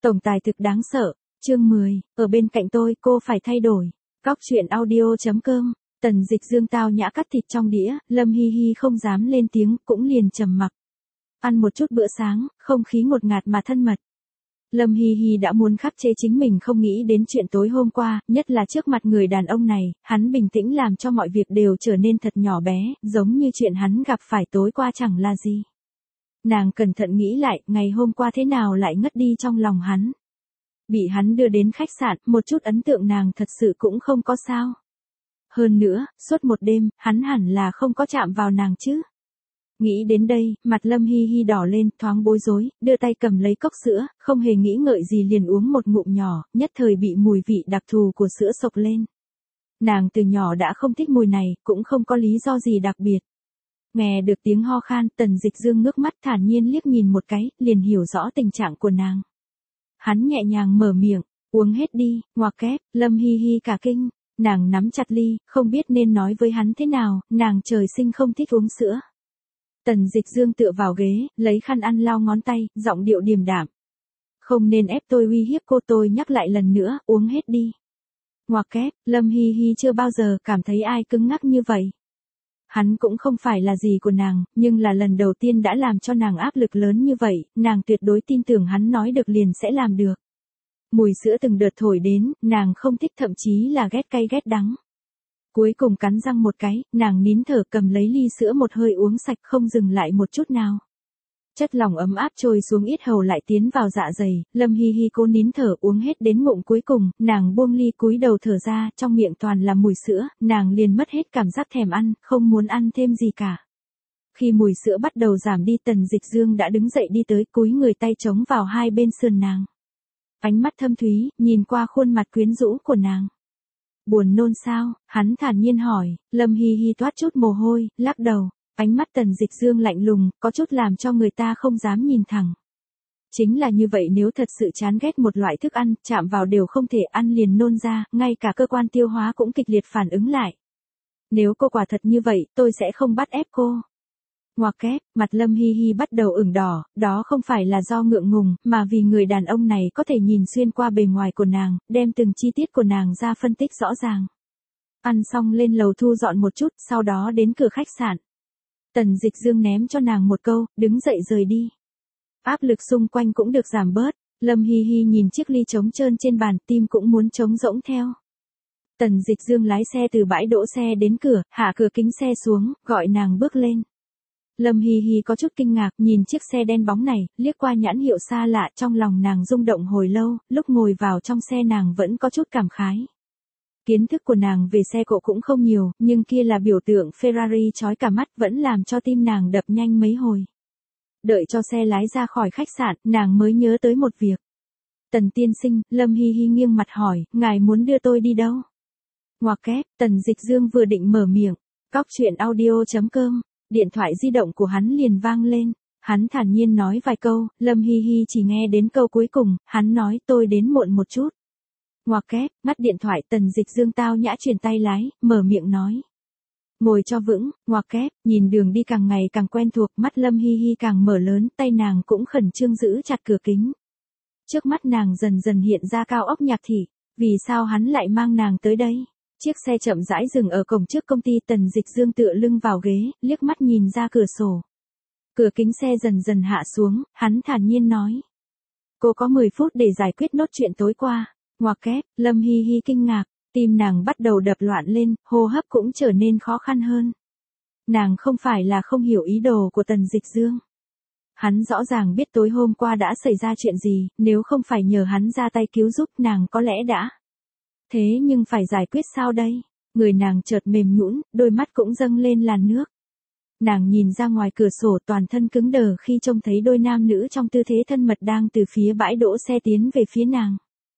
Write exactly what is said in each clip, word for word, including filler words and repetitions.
Tổng tài thực đáng sợ, chương mười, ở bên cạnh tôi cô phải thay đổi. Góc truyện audio.com, Tần Dịch Dương tao nhã cắt thịt trong đĩa, Lâm Hi Hi không dám lên tiếng, cũng liền trầm mặc. Ăn một chút bữa sáng, không khí ngột ngạt mà thân mật. Lâm Hi Hi đã muốn khắc chế chính mình không nghĩ đến chuyện tối hôm qua, nhất là trước mặt người đàn ông này, hắn bình tĩnh làm cho mọi việc đều trở nên thật nhỏ bé, giống như chuyện hắn gặp phải tối qua chẳng là gì. Nàng cẩn thận nghĩ lại, ngày hôm qua thế nào lại ngất đi trong lòng hắn. Bị hắn đưa đến khách sạn, một chút ấn tượng nàng thật sự cũng không có sao. Hơn nữa, suốt một đêm, hắn hẳn là không có chạm vào nàng chứ. Nghĩ đến đây, mặt Lâm Hi Hi đỏ lên, thoáng bối rối, đưa tay cầm lấy cốc sữa, không hề nghĩ ngợi gì liền uống một ngụm nhỏ, nhất thời bị mùi vị đặc thù của sữa sộc lên. Nàng từ nhỏ đã không thích mùi này, cũng không có lý do gì đặc biệt. Nghe được tiếng ho khan, Tần Dịch Dương ngước mắt thản nhiên liếc nhìn một cái, liền hiểu rõ tình trạng của nàng. Hắn nhẹ nhàng mở miệng, uống hết đi, ngoặc kép, Lâm Hi Hi cả kinh, nàng nắm chặt ly, không biết nên nói với hắn thế nào, nàng trời sinh không thích uống sữa. Tần Dịch Dương tựa vào ghế, lấy khăn ăn lau ngón tay, giọng điệu điềm đạm. Không nên ép tôi uy hiếp cô, tôi nhắc lại lần nữa, uống hết đi. Ngoặc kép, Lâm Hi Hi chưa bao giờ cảm thấy ai cứng ngắc như vậy. Hắn cũng không phải là gì của nàng, nhưng là lần đầu tiên đã làm cho nàng áp lực lớn như vậy, nàng tuyệt đối tin tưởng hắn nói được liền sẽ làm được. Mùi sữa từng đợt thổi đến, nàng không thích thậm chí là ghét cay ghét đắng. Cuối cùng cắn răng một cái, nàng nín thở cầm lấy ly sữa một hơi uống sạch không dừng lại một chút nào. Chất lỏng ấm áp trôi xuống yết hầu lại tiến vào dạ dày, Lâm Hi Hi cố nín thở uống hết đến ngụm cuối cùng, nàng buông ly cúi đầu thở ra, trong miệng toàn là mùi sữa, nàng liền mất hết cảm giác thèm ăn, không muốn ăn thêm gì cả. Khi mùi sữa bắt đầu giảm đi, Tần Dịch Dương đã đứng dậy đi tới, cúi người tay chống vào hai bên sườn nàng. Ánh mắt thâm thúy, nhìn qua khuôn mặt quyến rũ của nàng. Buồn nôn sao? Hắn thản nhiên hỏi, Lâm Hi Hi toát chút mồ hôi, lắc đầu. Ánh mắt Tần Dịch Dương lạnh lùng, có chút làm cho người ta không dám nhìn thẳng. Chính là như vậy, nếu thật sự chán ghét một loại thức ăn, chạm vào đều không thể ăn liền nôn ra, ngay cả cơ quan tiêu hóa cũng kịch liệt phản ứng lại. Nếu cô quả thật như vậy, tôi sẽ không bắt ép cô. Ngoặc kép, mặt Lâm Hi Hi bắt đầu ửng đỏ, đó không phải là do ngượng ngùng, mà vì người đàn ông này có thể nhìn xuyên qua bề ngoài của nàng, đem từng chi tiết của nàng ra phân tích rõ ràng. Ăn xong lên lầu thu dọn một chút, sau đó đến cửa khách sạn. Tần Dịch Dương ném cho nàng một câu, đứng dậy rời đi. Áp lực xung quanh cũng được giảm bớt, Lâm Hi Hi nhìn chiếc ly trống trơn trên bàn, tim cũng muốn trống rỗng theo. Tần Dịch Dương lái xe từ bãi đỗ xe đến cửa, hạ cửa kính xe xuống, gọi nàng bước lên. Lâm Hi Hi có chút kinh ngạc, nhìn chiếc xe đen bóng này, liếc qua nhãn hiệu xa lạ, trong lòng nàng rung động hồi lâu, lúc ngồi vào trong xe nàng vẫn có chút cảm khái. Kiến thức của nàng về xe cộ cũng không nhiều, nhưng kia là biểu tượng Ferrari chói cả mắt, vẫn làm cho tim nàng đập nhanh mấy hồi. Đợi cho xe lái ra khỏi khách sạn, nàng mới nhớ tới một việc. Tần tiên sinh, Lâm Hi Hi nghiêng mặt hỏi, ngài muốn đưa tôi đi đâu? Ngoặc kép, Tần Dịch Dương vừa định mở miệng. Góc truyện audio.com, điện thoại di động của hắn liền vang lên. Hắn thản nhiên nói vài câu, Lâm Hi Hi chỉ nghe đến câu cuối cùng, hắn nói tôi đến muộn một chút. Ngoặc kép, ngắt điện thoại, Tần Dịch Dương tao nhã chuyển tay lái, mở miệng nói. Ngồi cho vững, ngoặc kép, nhìn đường đi càng ngày càng quen thuộc, mắt Lâm Hi Hi càng mở lớn, tay nàng cũng khẩn trương giữ chặt cửa kính. Trước mắt nàng dần dần hiện ra cao ốc Nhạc Thị, vì sao hắn lại mang nàng tới đây? Chiếc xe chậm rãi dừng ở cổng trước công ty, Tần Dịch Dương tựa lưng vào ghế, liếc mắt nhìn ra cửa sổ. Cửa kính xe dần dần hạ xuống, hắn thản nhiên nói. Cô có mười phút để giải quyết nốt chuyện tối qua. Ngoặc kép, Lâm Hi Hi kinh ngạc, tim nàng bắt đầu đập loạn lên, hô hấp cũng trở nên khó khăn hơn. Nàng không phải là không hiểu ý đồ của Tần Dịch Dương. Hắn rõ ràng biết tối hôm qua đã xảy ra chuyện gì, nếu không phải nhờ hắn ra tay cứu giúp nàng có lẽ đã. Thế nhưng phải giải quyết sao đây? Người nàng chợt mềm nhũn, đôi mắt cũng dâng lên làn nước. Nàng nhìn ra ngoài cửa sổ, toàn thân cứng đờ khi trông thấy đôi nam nữ trong tư thế thân mật đang từ phía bãi đỗ xe tiến về phía nàng.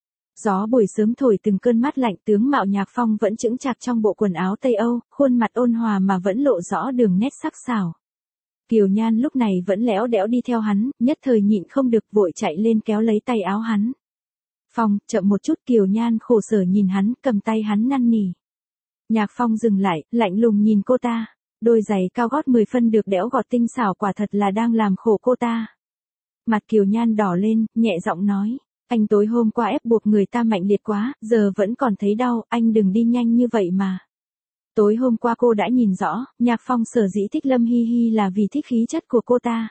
Gió buổi sớm thổi từng cơn mát lạnh, tướng mạo Nhạc Phong vẫn chững chạc trong bộ quần áo Tây Âu, khuôn mặt ôn hòa mà vẫn lộ rõ đường nét sắc sảo. Kiều Nhan lúc này vẫn lẽo đẽo đi theo hắn, nhất thời nhịn không được vội chạy lên kéo lấy tay áo hắn. Phong, chậm một chút, Kiều Nhan khổ sở nhìn hắn, cầm tay hắn năn nỉ. Nhạc Phong dừng lại, lạnh lùng nhìn cô ta, đôi giày cao gót mười phân được đẽo gọt tinh xảo quả thật là đang làm khổ cô ta. Mặt Kiều Nhan đỏ lên, nhẹ giọng nói. Anh tối hôm qua ép buộc người ta mạnh liệt quá, giờ vẫn còn thấy đau, anh đừng đi nhanh như vậy mà. Tối hôm qua cô đã nhìn rõ, Nhạc Phong sở dĩ thích Lâm Hi Hi là vì thích khí chất của cô ta.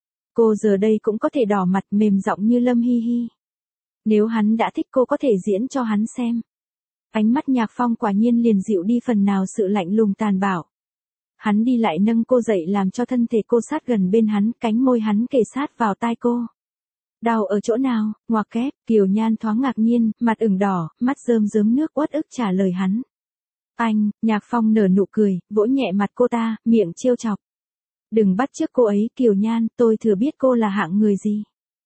Cô giờ đây cũng có thể đỏ mặt mềm giọng như Lâm Hi Hi. Nếu hắn đã thích cô có thể diễn cho hắn xem. Ánh mắt Nhạc Phong quả nhiên liền dịu đi phần nào sự lạnh lùng tàn bạo. Hắn đi lại nâng cô dậy làm cho thân thể cô sát gần bên hắn, cánh môi hắn kề sát vào tai cô. Đau ở chỗ nào, ngoặc kép, Kiều Nhan thoáng ngạc nhiên, mặt ửng đỏ, mắt rơm rớm nước uất ức trả lời hắn. Anh, Nhạc Phong nở nụ cười, vỗ nhẹ mặt cô ta, miệng trêu chọc. Đừng bắt chước cô ấy, Kiều Nhan, tôi thừa biết cô là hạng người gì.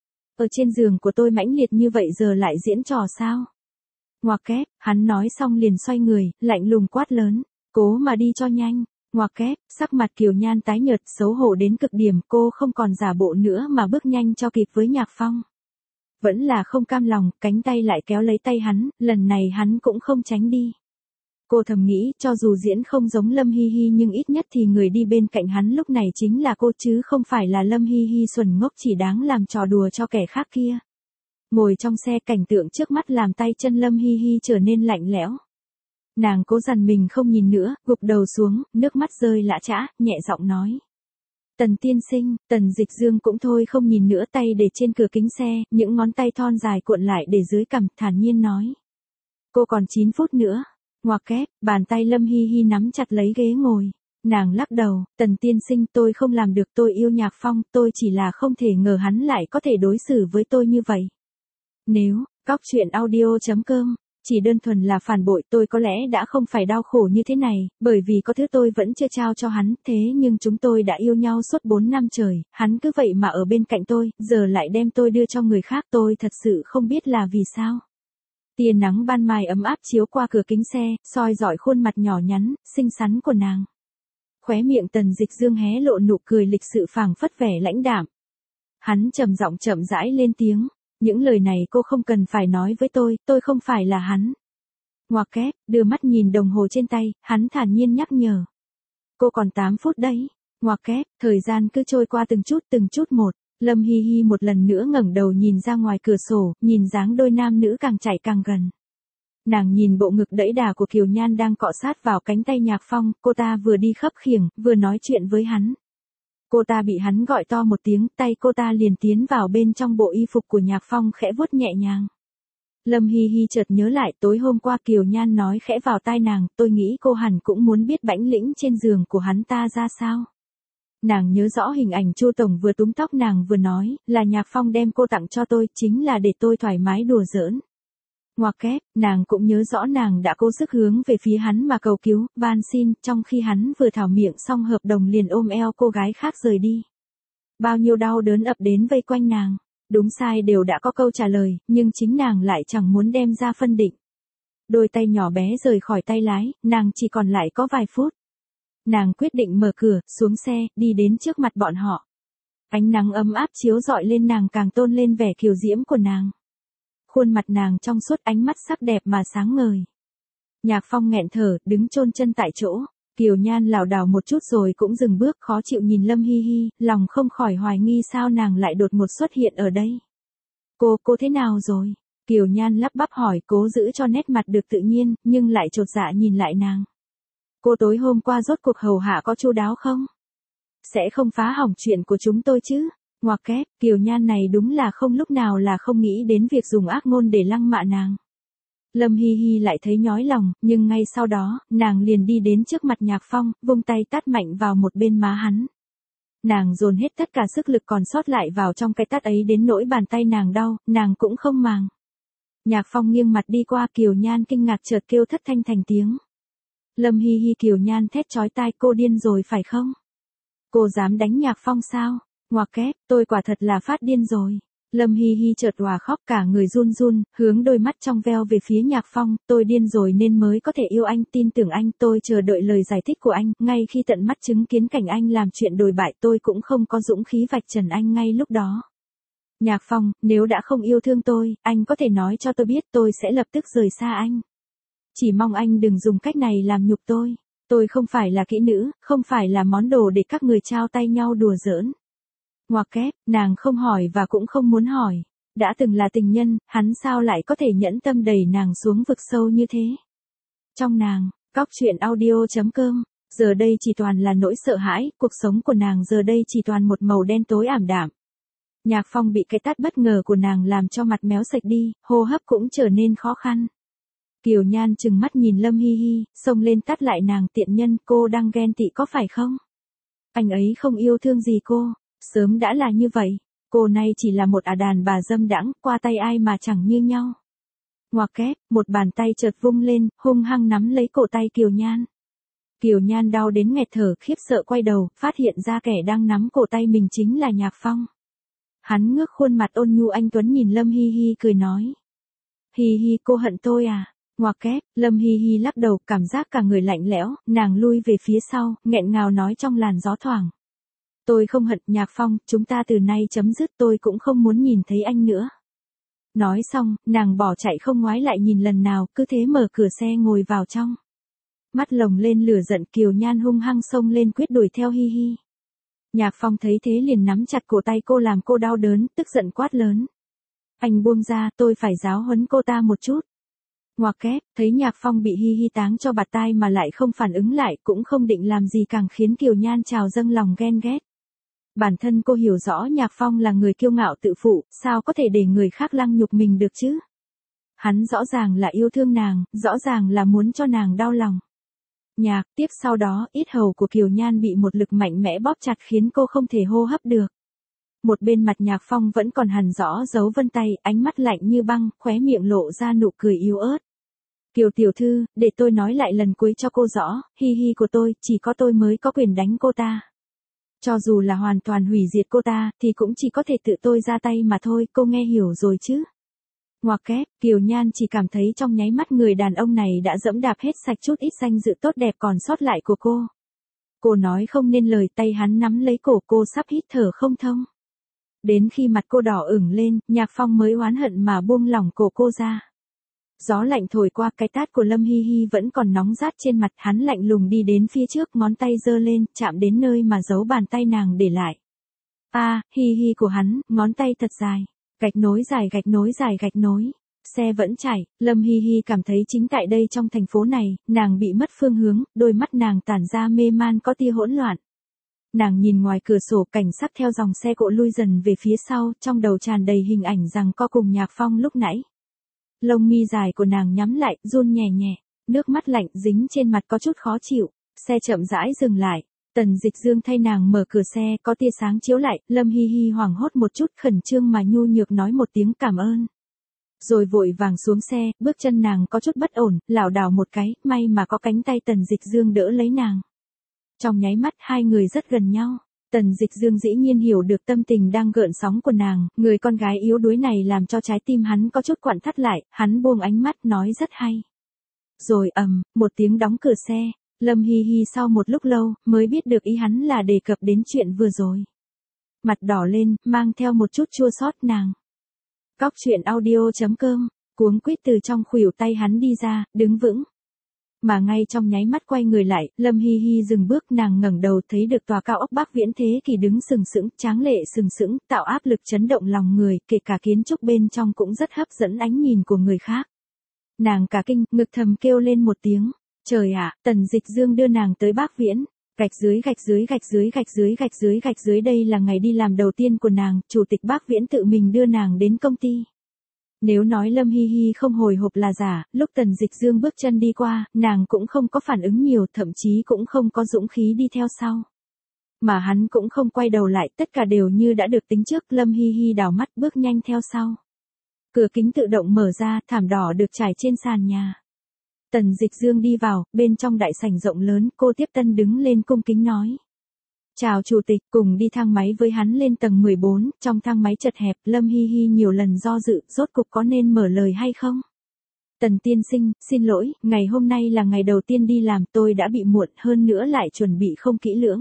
Ở trên giường của tôi mãnh liệt như vậy giờ lại diễn trò sao? Ngoặc kép, hắn nói xong liền xoay người, lạnh lùng quát lớn, cố mà đi cho nhanh. Ngoặc kép, sắc mặt Kiều Nhan tái nhợt xấu hổ đến cực điểm, cô không còn giả bộ nữa mà bước nhanh cho kịp với Nhạc Phong. Vẫn là không cam lòng, cánh tay lại kéo lấy tay hắn, lần này hắn cũng không tránh đi. Cô thầm nghĩ, cho dù diễn không giống Lâm Hi Hi nhưng ít nhất thì người đi bên cạnh hắn lúc này chính là cô chứ không phải là Lâm Hi Hi xuẩn ngốc chỉ đáng làm trò đùa cho kẻ khác kia. Ngồi trong xe cảnh tượng trước mắt làm tay chân Lâm Hi Hi trở nên lạnh lẽo. Nàng cố dằn mình không nhìn nữa, gục đầu xuống, nước mắt rơi lã chã, nhẹ giọng nói. Tần tiên sinh, Tần Dịch Dương cũng thôi không nhìn nữa, tay để trên cửa kính xe, những ngón tay thon dài cuộn lại để dưới cằm, thản nhiên nói. Cô còn chín phút nữa. Ngoặc kép, bàn tay Lâm Hi Hi nắm chặt lấy ghế ngồi. Nàng lắc đầu, Tần tiên sinh tôi không làm được, tôi yêu Nhạc Phong, tôi chỉ là không thể ngờ hắn lại có thể đối xử với tôi như vậy. Nếu, cóc truyện audio chấm com, chỉ đơn thuần là phản bội tôi có lẽ đã không phải đau khổ như thế này, bởi vì có thứ tôi vẫn chưa trao cho hắn, thế nhưng chúng tôi đã yêu nhau suốt bốn năm trời, hắn cứ vậy mà ở bên cạnh tôi, giờ lại đem tôi đưa cho người khác, tôi thật sự không biết là vì sao. Tia nắng ban mai ấm áp chiếu qua cửa kính xe, soi rọi khuôn mặt nhỏ nhắn, xinh xắn của nàng. Khóe miệng Tần Dịch Dương hé lộ nụ cười lịch sự phảng phất vẻ lãnh đạm. Hắn trầm giọng chậm rãi lên tiếng, những lời này cô không cần phải nói với tôi, tôi không phải là hắn. Ngoặc kép, đưa mắt nhìn đồng hồ trên tay, hắn thản nhiên nhắc nhở. Cô còn tám phút đấy. Ngoặc kép, thời gian cứ trôi qua từng chút từng chút một. Lâm Hi Hi một lần nữa ngẩng đầu nhìn ra ngoài cửa sổ, nhìn dáng đôi nam nữ càng chạy càng gần. Nàng nhìn bộ ngực đẫy đà của Kiều Nhan đang cọ sát vào cánh tay Nhạc Phong, cô ta vừa đi khấp khiểng, vừa nói chuyện với hắn. Cô ta bị hắn gọi to một tiếng, tay cô ta liền tiến vào bên trong bộ y phục của Nhạc Phong khẽ vuốt nhẹ nhàng. Lâm Hi Hi chợt nhớ lại tối hôm qua Kiều Nhan nói khẽ vào tai nàng, tôi nghĩ cô hẳn cũng muốn biết bãnh lĩnh trên giường của hắn ta ra sao. Nàng nhớ rõ hình ảnh Chu Tổng vừa túm tóc nàng vừa nói, là Nhạc Phong đem cô tặng cho tôi, chính là để tôi thoải mái đùa giỡn. Ngoặc kép, nàng cũng nhớ rõ nàng đã cố sức hướng về phía hắn mà cầu cứu, van xin, trong khi hắn vừa thảo miệng xong hợp đồng liền ôm eo cô gái khác rời đi. Bao nhiêu đau đớn ập đến vây quanh nàng, đúng sai đều đã có câu trả lời, nhưng chính nàng lại chẳng muốn đem ra phân định. Đôi tay nhỏ bé rời khỏi tay lái, nàng chỉ còn lại có vài phút. Nàng quyết định mở cửa, xuống xe, đi đến trước mặt bọn họ. Ánh nắng ấm áp chiếu rọi lên nàng càng tôn lên vẻ kiều diễm của nàng. Khuôn mặt nàng trong suốt, ánh mắt sắc đẹp mà sáng ngời. Nhạc Phong nghẹn thở, đứng chôn chân tại chỗ. Kiều Nhan lảo đảo một chút rồi cũng dừng bước, khó chịu nhìn Lâm Hi Hi, lòng không khỏi hoài nghi sao nàng lại đột ngột xuất hiện ở đây. Cô, cô thế nào rồi? Kiều Nhan lắp bắp hỏi, cố giữ cho nét mặt được tự nhiên, nhưng lại chột dạ nhìn lại nàng. Cô tối hôm qua rốt cuộc hầu hạ có chu đáo không? Sẽ không phá hỏng chuyện của chúng tôi chứ? Ngoặc kép, Kiều Nhan này đúng là không lúc nào là không nghĩ đến việc dùng ác ngôn để lăng mạ nàng. Lâm Hi Hi lại thấy nhói lòng, nhưng ngay sau đó, nàng liền đi đến trước mặt Nhạc Phong, vung tay tát mạnh vào một bên má hắn. Nàng dồn hết tất cả sức lực còn sót lại vào trong cái tát ấy đến nỗi bàn tay nàng đau, nàng cũng không màng. Nhạc Phong nghiêng mặt đi qua, Kiều Nhan kinh ngạc chợt kêu thất thanh thành tiếng. Lâm Hi Hi, Kiều Nhan thét chói tai, cô điên rồi phải không? Cô dám đánh Nhạc Phong sao? Ngoặc kép, tôi quả thật là phát điên rồi. Lâm Hi Hi chợt òa khóc cả người run run, hướng đôi mắt trong veo về phía Nhạc Phong, tôi điên rồi nên mới có thể yêu anh, tin tưởng anh, tôi chờ đợi lời giải thích của anh, ngay khi tận mắt chứng kiến cảnh anh làm chuyện đồi bại tôi cũng không có dũng khí vạch trần anh ngay lúc đó. Nhạc Phong, nếu đã không yêu thương tôi, anh có thể nói cho tôi biết, tôi sẽ lập tức rời xa anh. Chỉ mong anh đừng dùng cách này làm nhục tôi. Tôi không phải là kỹ nữ, không phải là món đồ để các người trao tay nhau đùa giỡn. Ngoặc kép, nàng không hỏi và cũng không muốn hỏi. Đã từng là tình nhân, hắn sao lại có thể nhẫn tâm đẩy nàng xuống vực sâu như thế? Trong nàng, cóc truyện audio.com, giờ đây chỉ toàn là nỗi sợ hãi, cuộc sống của nàng giờ đây chỉ toàn một màu đen tối ảm đạm. Nhạc Phong bị cái tát bất ngờ của nàng làm cho mặt méo sạch đi, hô hấp cũng trở nên khó khăn. Kiều Nhan trừng mắt nhìn Lâm Hi Hi, xông lên tát lại nàng, tiện nhân, cô đang ghen tị có phải không? Anh ấy không yêu thương gì cô, sớm đã là như vậy, cô này chỉ là một ả đàn bà dâm đãng, qua tay ai mà chẳng như nhau. Ngoặc kép, một bàn tay chợt vung lên, hung hăng nắm lấy cổ tay Kiều Nhan. Kiều Nhan đau đến nghẹt thở, khiếp sợ quay đầu, phát hiện ra kẻ đang nắm cổ tay mình chính là Nhạc Phong. Hắn ngước khuôn mặt ôn nhu anh tuấn nhìn Lâm Hi Hi cười nói. Hi Hi, cô hận tôi à? Ngoặc kép, Lâm Hi Hi lắc đầu, cảm giác cả người lạnh lẽo, nàng lui về phía sau, nghẹn ngào nói trong làn gió thoảng. Tôi không hận, Nhạc Phong, chúng ta từ nay chấm dứt, tôi cũng không muốn nhìn thấy anh nữa. Nói xong, nàng bỏ chạy không ngoái lại nhìn lần nào, cứ thế mở cửa xe ngồi vào trong. Mắt lồng lên lửa giận, Kiều Nhan hung hăng xông lên quyết đuổi theo Hi Hi. Nhạc Phong thấy thế liền nắm chặt cổ tay cô làm cô đau đớn, tức giận quát lớn. Anh buông ra, tôi phải giáo huấn cô ta một chút. Ngoặc kép, thấy Nhạc Phong bị Hi Hi táng cho bạt tai mà lại không phản ứng lại, cũng không định làm gì càng khiến Kiều Nhan trào dâng lòng ghen ghét. Bản thân cô hiểu rõ Nhạc Phong là người kiêu ngạo tự phụ, sao có thể để người khác lăng nhục mình được chứ? Hắn rõ ràng là yêu thương nàng, rõ ràng là muốn cho nàng đau lòng. Nhạc, tiếp sau đó, yết hầu của Kiều Nhan bị một lực mạnh mẽ bóp chặt khiến cô không thể hô hấp được. Một bên mặt Nhạc Phong vẫn còn hằn rõ dấu vân tay, ánh mắt lạnh như băng, khóe miệng lộ ra nụ cười yếu ớt. Kiều tiểu thư, để tôi nói lại lần cuối cho cô rõ, Hi Hi của tôi, chỉ có tôi mới có quyền đánh cô ta. Cho dù là hoàn toàn hủy diệt cô ta, thì cũng chỉ có thể tự tôi ra tay mà thôi, cô nghe hiểu rồi chứ? Ngoặc kép, Kiều Nhan chỉ cảm thấy trong nháy mắt người đàn ông này đã dẫm đạp hết sạch chút ít danh dự tốt đẹp còn sót lại của cô. Cô nói không nên lời, tay hắn nắm lấy cổ cô sắp hít thở không thông. Đến khi mặt cô đỏ ửng lên, Nhạc Phong mới oán hận mà buông lỏng cổ cô ra. Gió lạnh thổi qua, cái tát của Lâm Hi Hi vẫn còn nóng rát trên mặt, hắn lạnh lùng đi đến phía trước, ngón tay giơ lên, chạm đến nơi mà giấu bàn tay nàng để lại. A, à, Hi Hi của hắn, ngón tay thật dài. Gạch nối dài gạch nối dài gạch nối. Xe vẫn chạy, Lâm Hi Hi cảm thấy chính tại đây trong thành phố này, nàng bị mất phương hướng, đôi mắt nàng tản ra mê man có tia hỗn loạn. Nàng nhìn ngoài cửa sổ, cảnh sắc theo dòng xe cộ lui dần về phía sau, trong đầu tràn đầy hình ảnh rằng co cùng Nhạc Phong lúc nãy. Lông mi dài của nàng nhắm lại, run nhẹ nhẹ, nước mắt lạnh dính trên mặt có chút khó chịu, xe chậm rãi dừng lại. Tần Dịch Dương thay nàng mở cửa xe, có tia sáng chiếu lại, Lâm Hi Hi hoảng hốt một chút, khẩn trương mà nhu nhược nói một tiếng cảm ơn. Rồi vội vàng xuống xe, bước chân nàng có chút bất ổn, lảo đảo một cái, may mà có cánh tay Tần Dịch Dương đỡ lấy nàng. Trong nháy mắt hai người rất gần nhau. Tần Dịch Dương dĩ nhiên hiểu được tâm tình đang gợn sóng của nàng, người con gái yếu đuối này làm cho trái tim hắn có chút quặn thắt lại, hắn buông ánh mắt nói rất hay. Rồi ầm, một tiếng đóng cửa xe. Lâm Hi Hi sau một lúc lâu, mới biết được ý hắn là đề cập đến chuyện vừa rồi. Mặt đỏ lên, mang theo một chút chua xót nàng. Cóc truyện audio.com, cuống quýt từ trong khuỷu tay hắn đi ra, đứng vững. Mà ngay trong nháy mắt quay người lại, Lâm Hi Hi dừng bước, nàng ngẩng đầu thấy được tòa cao ốc Bắc Viễn Thế Kỷ đứng sừng sững, tráng lệ sừng sững, tạo áp lực chấn động lòng người, kể cả kiến trúc bên trong cũng rất hấp dẫn ánh nhìn của người khác. Nàng cả kinh, ngực thầm kêu lên một tiếng. Trời ạ, Tần Dịch Dương đưa nàng tới Bắc Viễn, gạch dưới gạch dưới gạch dưới gạch dưới gạch dưới gạch dưới đây là ngày đi làm đầu tiên của nàng, chủ tịch Bắc Viễn tự mình đưa nàng đến công ty. Nếu nói Lâm Hi Hi không hồi hộp là giả, lúc Tần Dịch Dương bước chân đi qua, nàng cũng không có phản ứng nhiều, thậm chí cũng không có dũng khí đi theo sau. Mà hắn cũng không quay đầu lại, tất cả đều như đã được tính trước, Lâm Hi Hi đảo mắt bước nhanh theo sau. Cửa kính tự động mở ra, thảm đỏ được trải trên sàn nhà. Tần Dịch Dương đi vào, bên trong đại sảnh rộng lớn, cô tiếp tân đứng lên cung kính nói. Chào chủ tịch, cùng đi thang máy với hắn lên tầng mười bốn, trong thang máy chật hẹp, Lâm Hi Hi nhiều lần do dự, rốt cục có nên mở lời hay không? Tần tiên sinh, xin lỗi, ngày hôm nay là ngày đầu tiên đi làm, tôi đã bị muộn, hơn nữa lại chuẩn bị không kỹ lưỡng.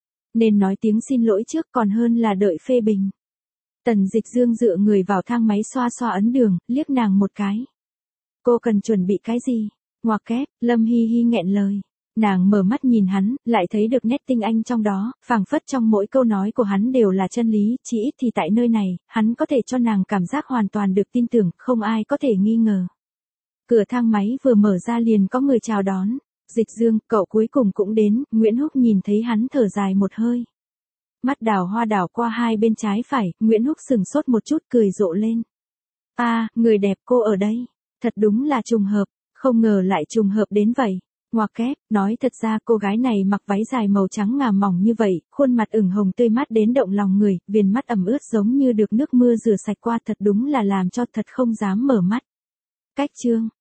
Nên nói tiếng xin lỗi trước còn hơn là đợi phê bình. Tần Dịch Dương dựa người vào thang máy xoa xoa ấn đường, liếc nàng một cái. Cô cần chuẩn bị cái gì? Ngoặc kép, Lâm Hi Hi nghẹn lời. Nàng mở mắt nhìn hắn, lại thấy được nét tinh anh trong đó, phảng phất trong mỗi câu nói của hắn đều là chân lý, chỉ ít thì tại nơi này, hắn có thể cho nàng cảm giác hoàn toàn được tin tưởng, không ai có thể nghi ngờ. Cửa thang máy vừa mở ra liền có người chào đón. Dịch Dương, cậu cuối cùng cũng đến. Nguyễn Húc nhìn thấy hắn thở dài một hơi. Mắt đào hoa đảo qua hai bên trái phải, Nguyễn Húc sừng sốt một chút cười rộ lên. À, người đẹp cô ở đây. Thật đúng là trùng hợp, không ngờ lại trùng hợp đến vậy. Ngoặc kép, nói thật ra cô gái này mặc váy dài màu trắng ngà mỏng như vậy, khuôn mặt ửng hồng tươi mát đến động lòng người, viền mắt ẩm ướt giống như được nước mưa rửa sạch qua, thật đúng là làm cho thật không dám mở mắt. Cách chương